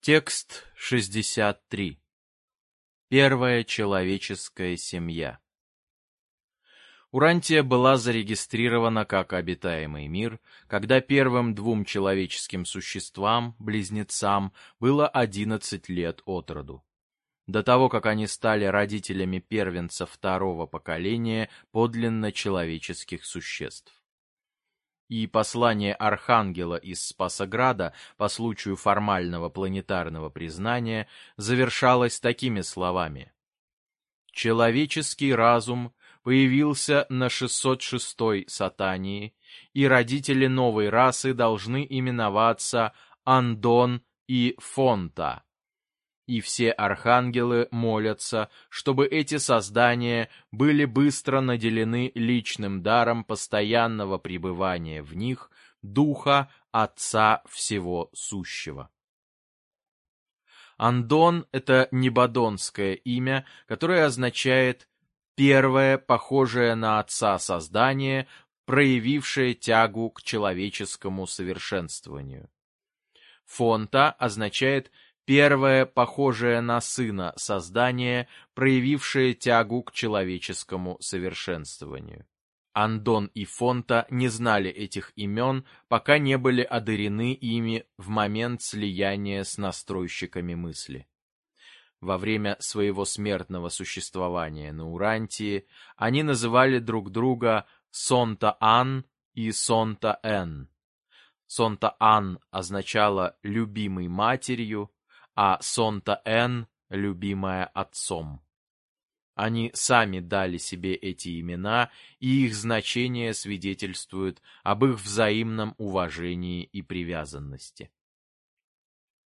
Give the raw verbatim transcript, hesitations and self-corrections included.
Текст шестьдесят три. Первая человеческая семья. Урантия была зарегистрирована как обитаемый мир, когда первым двум человеческим существам, близнецам, было одиннадцать лет от роду. До того, как они стали родителями первенца второго поколения подлинно человеческих существ. И послание Архангела из Спасограда по случаю формального планетарного признания завершалось такими словами: «Человеческий разум появился на шестьсот шестой Сатании, и родители новой расы должны именоваться Андон и Фонта. И все архангелы молятся, чтобы эти создания были быстро наделены личным даром постоянного пребывания в них Духа Отца Всего Сущего». Андон — это небадонское имя, которое означает «первое, похожее на Отца создание, проявившее тягу к человеческому совершенствованию». Фонта означает «первое, похожее на Сына создание, проявившее тягу к человеческому совершенствованию». Андон и Фонта не знали этих имен, пока не были одарены ими в момент слияния с настройщиками мысли. Во время своего смертного существования на Урантии они называли друг друга Сонта-Ан и Сонта-Эн. Сонта-Ан означало «любимый матерью», а Сонта-Эн — «любимая отцом». Они сами дали себе эти имена, и их значение свидетельствует об их взаимном уважении и привязанности.